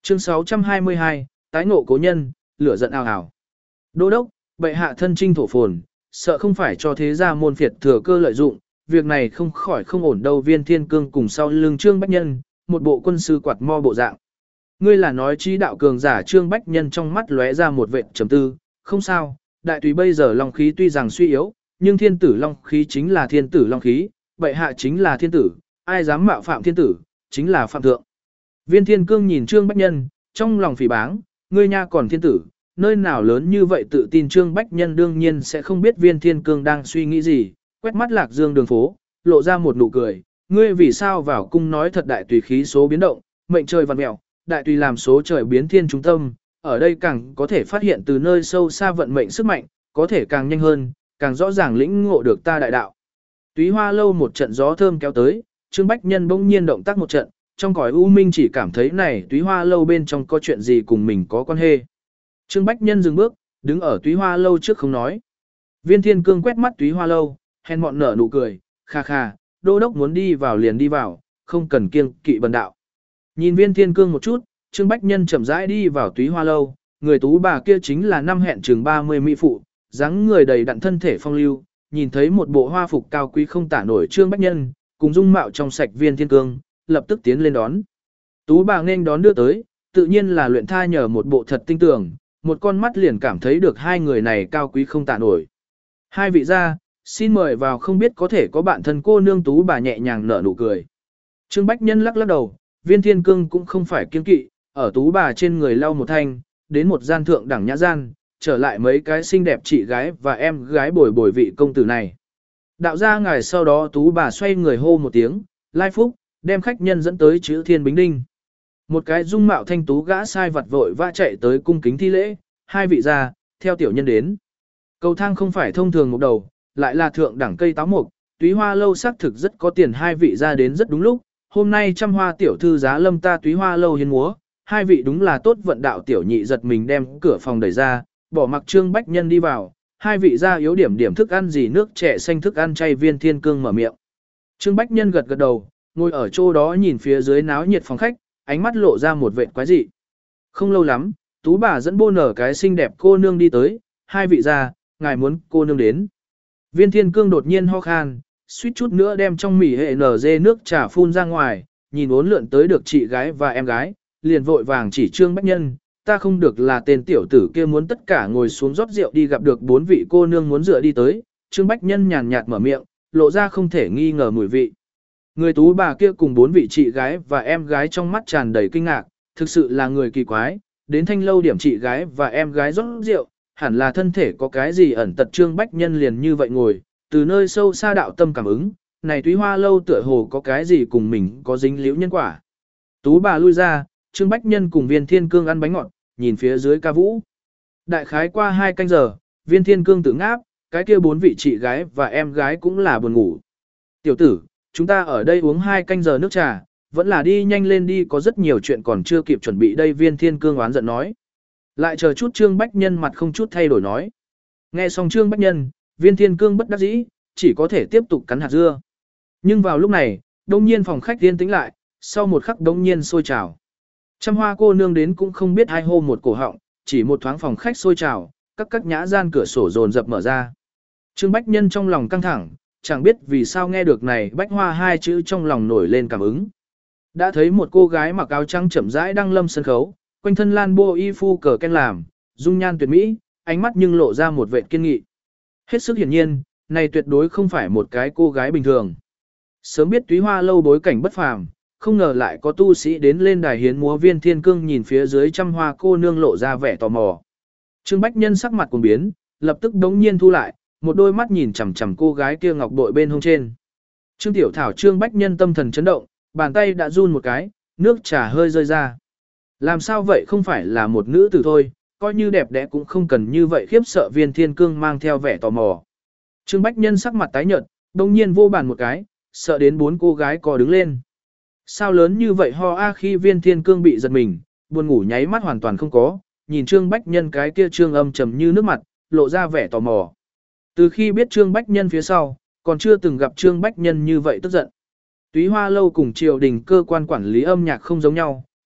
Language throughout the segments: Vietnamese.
Chương 622, tái ngộ cố nhân, lửa giận ào ào. Đô đốc, bệ hạ thân trinh thổ phồn, sợ không phải cho thế gia môn phiệt thừa cơ lợi dụng, việc này không khỏi không ổn đâu. Viên Thiên Cương cùng sau lưng Trương Bách Nhân, một bộ quân sư quạt mo bộ dạng. Ngươi là nói trí đạo cường giả. Trương Bách Nhân trong mắt lóe ra một vệt trầm tư, không sao, đại tùy bây giờ long khí tuy rằng suy yếu, nhưng thiên tử long khí chính là thiên tử long khí, bệ hạ chính là thiên tử, ai dám mạo phạm thiên tử, chính là phạm thượng. Viên Thiên Cương nhìn Trương Bách Nhân, trong lòng phỉ báng, ngươi nha còn thiên tử, nơi nào lớn như vậy tự tin. Trương Bách Nhân đương nhiên sẽ không biết Viên Thiên Cương đang suy nghĩ gì, quét mắt Lạc Dương đường phố, lộ ra một nụ cười, ngươi vì sao vào cung nói thật. Đại tùy khí số biến động, mệnh trời vặn mẹo, đại tùy làm số trời biến thiên trung tâm, ở đây càng có thể phát hiện từ nơi sâu xa vận mệnh sức mạnh, có thể càng nhanh hơn, càng rõ ràng lĩnh ngộ được ta đại đạo. Túy Hoa lâu một trận gió thơm kéo tới, Trương Bách Nhân bỗng nhiên động tác một trận, trong cõi u minh chỉ cảm thấy này Túy Hoa lâu bên trong có chuyện gì cùng mình có quan hệ. Trương Bách Nhân dừng bước, đứng ở Túy Hoa lâu trước không nói. Viên Thiên Cương quét mắt Túy Hoa lâu, hèn mọn nở nụ cười, kha kha, đô đốc muốn đi vào liền đi vào, không cần kiêng kỵ bần đạo. Nhìn Viên Thiên Cương một chút, Trương Bách Nhân chậm rãi đi vào Túy Hoa lâu, người tú bà kia chính là năm hẹn chừng 30 mỹ phụ, dáng người đầy đặn thân thể phong lưu, nhìn thấy một bộ hoa phục cao quý không tả nổi Trương Bách Nhân, cùng dung mạo trong sạch Viên Thiên Cương, lập tức tiến lên đón. Tú bà nên đón đưa tới, tự nhiên là Luyện Tha nhờ một bộ thật tinh tường, một con mắt liền cảm thấy được hai người này cao quý không tả nổi. Hai vị gia, xin mời vào, không biết có thể có bạn thân cô nương. Tú bà nhẹ nhàng nở nụ cười. Trương Bách Nhân lắc lắc đầu, Viên Thiên Cương cũng không phải kiêng kỵ, ở tú bà trên người lau một thanh, đến một gian thượng đẳng nhã gian, trở lại mấy cái xinh đẹp chị gái và em gái bồi bồi vị công tử này. Đạo gia ngài. Sau đó tú bà xoay người hô một tiếng, lai phúc, đem khách nhân dẫn tới chữ Thiên Bính Đinh. Một cái dung mạo thanh tú gã sai vặt vội vã chạy tới cung kính thi lễ, hai vị gia, theo tiểu nhân đến. Cầu thang không phải thông thường một đầu, lại là thượng đẳng cây táo mục, Túy Hoa lâu xác thực rất có tiền. Hai vị gia đến rất đúng lúc, hôm nay trăm hoa tiểu thư giá lâm ta Túy Hoa lâu hiến múa, hai vị đúng là tốt vận. Đạo tiểu nhị giật mình đem cửa phòng đẩy ra, bỏ mặc Trương Bách Nhân đi vào, hai vị gia yếu điểm thức ăn gì, nước trẻ xanh thức ăn chay. Viên Thiên Cương mở miệng. Trương Bách Nhân gật gật đầu, ngồi ở chỗ đó nhìn phía dưới náo nhiệt phòng khách, ánh mắt lộ ra một vệt quái dị. Không lâu lắm, tú bà dẫn bô nở cái xinh đẹp cô nương đi tới, hai vị gia, ngài muốn cô nương đến. Viên Thiên Cương đột nhiên ho khan, suýt chút nữa đem trong mỉ hệ nở dê nước trà phun ra ngoài, nhìn uốn lượn tới được chị gái và em gái, liền vội vàng chỉ Trương Bách Nhân, ta không được là tên tiểu tử kia muốn tất cả ngồi xuống rót rượu đi. Gặp được bốn vị cô nương muốn dựa đi tới, Trương Bách Nhân nhàn nhạt mở miệng, lộ ra không thể nghi ngờ mùi vị. Người tú bà kia cùng bốn vị chị gái và em gái trong mắt tràn đầy kinh ngạc, thực sự là người kỳ quái, đến thanh lâu điểm chị gái và em gái rót rượu, hẳn là thân thể có cái gì ẩn tật. Trương Bách Nhân liền như vậy ngồi, từ nơi sâu xa đạo tâm cảm ứng, này Túy Hoa lâu tựa hồ có cái gì cùng mình có dính liễu nhân quả. Tú bà lui ra, Trương Bách Nhân cùng Viên Thiên Cương ăn bánh ngọt, nhìn phía dưới ca vũ. Đại khái qua 2 canh giờ, Viên Thiên Cương tự ngáp, cái kia bốn vị chị gái và em gái cũng là buồn ngủ. Tiểu tử, chúng ta ở đây uống 2 canh giờ nước trà, vẫn là đi nhanh lên đi, có rất nhiều chuyện còn chưa kịp chuẩn bị đây. Viên Thiên Cương oán giận nói. Lại chờ chút. Trương Bách Nhân mặt không chút thay đổi nói. Nghe xong Trương Bách Nhân, Viên Thiên Cương bất đắc dĩ, chỉ có thể tiếp tục cắn hạt dưa. Nhưng vào lúc này, đông nhiên phòng khách yên tĩnh lại, sau một khắc đông nhiên sôi trào. Trăm hoa cô nương đến cũng không biết ai hô một cổ họng, chỉ một thoáng phòng khách sôi trào, các nhã gian cửa sổ dồn dập mở ra. Trương Bách Nhân trong lòng căng thẳng, chẳng biết vì sao nghe được này bách hoa hai chữ trong lòng nổi lên cảm ứng. Đã thấy một cô gái mặc áo trắng chậm rãi đăng lâm sân khấu, quanh thân lan bô y phu cờ ken làm, dung nhan tuyệt mỹ, ánh mắt nhưng lộ ra một vẻ kiên nghị. Hết sức hiển nhiên, này tuyệt đối không phải một cái cô gái bình thường. Sớm biết Túy Hoa lâu bối cảnh bất phàm, không ngờ lại có tu sĩ đến lên đài hiến múa. Viên Thiên Cương nhìn phía dưới trăm hoa cô nương lộ ra vẻ tò mò. Trương Bách Nhân sắc mặt cuồng biến, lập tức đống nhiên thu lại, một đôi mắt nhìn chằm chằm cô gái kia ngọc bội bên hông trên. Trương Tiểu Thảo. Trương Bách Nhân tâm thần chấn động, bàn tay đã run một cái, nước trà hơi rơi ra. Làm sao vậy, không phải là một nữ tử thôi, coi như đẹp đẽ cũng không cần như vậy khiếp sợ. Viên Thiên Cương mang theo vẻ tò mò. Trương Bách Nhân sắc mặt tái nhợt, đống nhiên vô bàn một cái, sợ đến bốn cô gái co đứng lên. Sao lớn như vậy ho a. Khi Viên Thiên Cương bị giật mình, buồn ngủ nháy mắt hoàn toàn không có, nhìn Trương Bách Nhân cái kia trương âm trầm như nước mặt, lộ ra vẻ tò mò. Từ khi biết Trương Bách Nhân phía sau, còn chưa từng gặp Trương Bách Nhân như vậy tức giận. Túy Hoa lâu cùng triều đình cơ quan quản lý âm nhạc không giống nhau,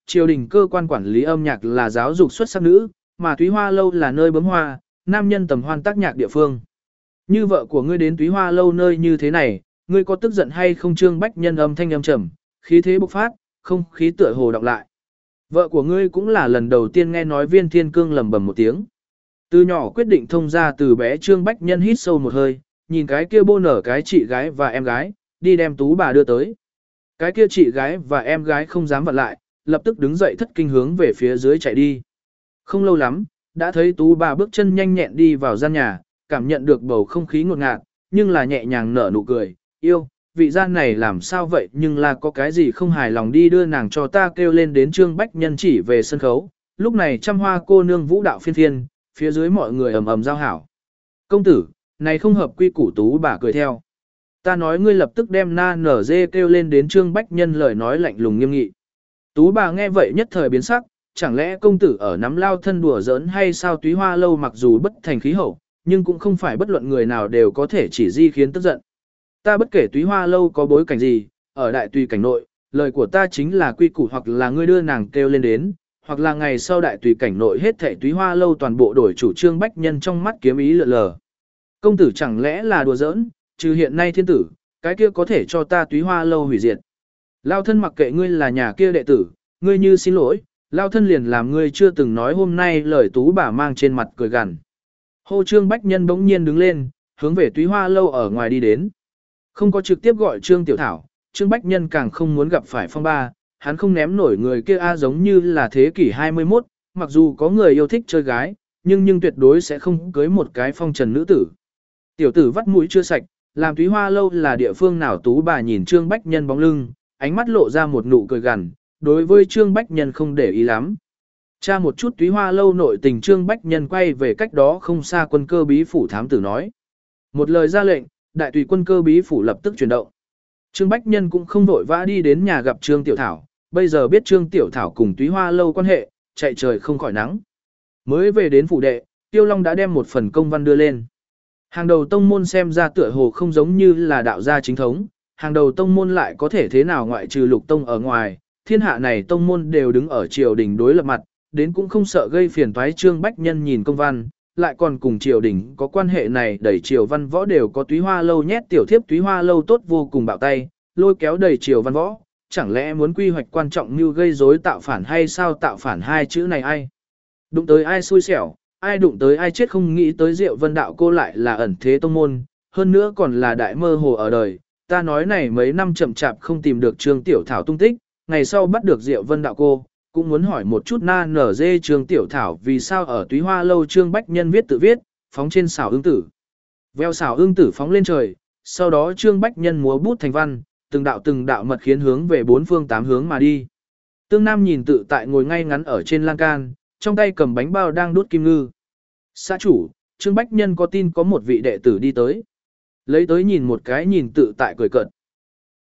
triều đình cơ quan quản lý âm nhạc là giáo dục xuất sắc nữ, mà Túy Hoa lâu là nơi bấm hoa, nam nhân tầm hoan tác nhạc địa phương. Như vợ của ngươi đến Túy Hoa lâu nơi như thế này, ngươi có tức giận hay không? Trương Bách Nhân âm thanh âm trầm, khí thế bộc phát, không khí tựa hồ đọc lại. Vợ của ngươi cũng là lần đầu tiên nghe nói Viên Thiên Cương lầm bầm một tiếng. Từ nhỏ quyết định thông ra từ bé, Trương Bách Nhân hít sâu một hơi, nhìn cái kia bô nở cái chị gái và em gái, đi đem Tú bà đưa tới. Cái kia chị gái và em gái không dám vặn lại, lập tức đứng dậy thất kinh hướng về phía dưới chạy đi. Không lâu lắm, đã thấy Tú bà bước chân nhanh nhẹn đi vào gian nhà, cảm nhận được bầu không khí ngột ngạt, nhưng là nhẹ nhàng nở nụ cười, yêu, vị gian này làm sao vậy, nhưng là có cái gì không hài lòng đi đưa nàng cho ta, kêu lên đến. Trương Bách Nhân chỉ về sân khấu, lúc này trăm hoa cô nương vũ đạo phiên phiên, phía dưới mọi người ầm ầm giao hảo. Công tử, này không hợp quy củ. Tú bà cười theo. Ta nói ngươi lập tức đem na nở dê, kêu lên đến. Trương Bách Nhân lời nói lạnh lùng nghiêm nghị. Tú bà nghe vậy nhất thời biến sắc, chẳng lẽ công tử ở nắm lao thân đùa giỡn hay sao? Túy Hoa lâu mặc dù bất thành khí hậu, nhưng cũng không phải bất luận người nào đều có thể chỉ di khiến tức giận. Ta bất kể Túy Hoa lâu có bối cảnh gì, ở đại tùy cảnh nội, lời của ta chính là quy củ, hoặc là ngươi đưa nàng kêu lên đến, hoặc là ngày sau đại tùy cảnh nội hết thảy Túy Hoa lâu toàn bộ đổi chủ. Trương Bách Nhân trong mắt kiếm ý lượn lờ. Công tử chẳng lẽ là đùa giỡn, trừ hiện nay thiên tử, cái kia có thể cho ta Túy Hoa lâu hủy diệt. Lao thân mặc kệ ngươi là nhà kia đệ tử, ngươi như xin lỗi, lao thân liền làm ngươi chưa từng nói hôm nay lời. Tú bà mang trên mặt cười gằn. Hô. Trương Bách Nhân bỗng nhiên đứng lên, hướng về Túy Hoa lâu ở ngoài đi đến. Không có trực tiếp gọi Trương Tiểu Thảo, Trương Bách Nhân càng không muốn gặp phải phong ba, hắn không ném nổi người kia giống như là thế kỷ 21, mặc dù có người yêu thích chơi gái, nhưng tuyệt đối sẽ không cưới một cái phong trần nữ tử. Tiểu tử vắt mũi chưa sạch, làm Túy Hoa lâu là địa phương nào? Tú bà nhìn Trương Bách Nhân bóng lưng, ánh mắt lộ ra một nụ cười gằn, đối với Trương Bách Nhân không để ý lắm. Tra một chút Túy Hoa lâu nội tình. Trương Bách Nhân quay về cách đó không xa quân cơ bí phủ thám tử nói. Một lời ra lệnh, đại tùy quân cơ bí phủ lập tức chuyển động. Trương Bách Nhân cũng không vội vã đi đến nhà gặp Trương Tiểu Thảo, bây giờ biết Trương Tiểu Thảo cùng Túy Hoa lâu quan hệ, chạy trời không khỏi nắng. Mới về đến phủ đệ, Tiêu Long đã đem một phần công văn đưa lên. Hàng đầu tông môn xem ra tựa hồ không giống như là đạo gia chính thống, hàng đầu tông môn lại có thể thế nào ngoại trừ Lục tông ở ngoài, thiên hạ này tông môn đều đứng ở triều đình đối lập mặt, đến cũng không sợ gây phiền toái. Trương Bách Nhân nhìn công văn, lại còn cùng triều đình có quan hệ này, đẩy triều văn võ đều có Túy Hoa lâu nhét tiểu thiếp. Túy Hoa lâu tốt vô cùng bạo tay, lôi kéo đầy triều văn võ, chẳng lẽ muốn quy hoạch quan trọng như gây rối tạo phản hay sao? Tạo phản hai chữ này ai đụng tới ai xui xẻo, ai đụng tới ai chết. Không nghĩ tới Diệu Vân đạo cô lại là ẩn thế tông môn, hơn nữa còn là đại mơ hồ ở đời. Ta nói này mấy năm chậm chạp không tìm được Trương Tiểu Thảo tung tích, ngày sau bắt được Diệu Vân đạo cô, cũng muốn hỏi một chút na nở dê Trương Tiểu Thảo vì sao ở Túy Hoa lâu. Trương Bách Nhân viết tự viết, phóng trên xảo ương tử. Veo xảo ương tử phóng lên trời, sau đó Trương Bách Nhân múa bút thành văn, từng đạo mật khiến hướng về bốn phương tám hướng mà đi. Tương Nam nhìn tự tại ngồi ngay ngắn ở trên lan can, trong tay cầm bánh bao đang đốt kim ngư. Xã chủ, Trương Bách Nhân có tin có một vị đệ tử đi tới. Lấy tới nhìn một cái, nhìn tự tại cười cợt.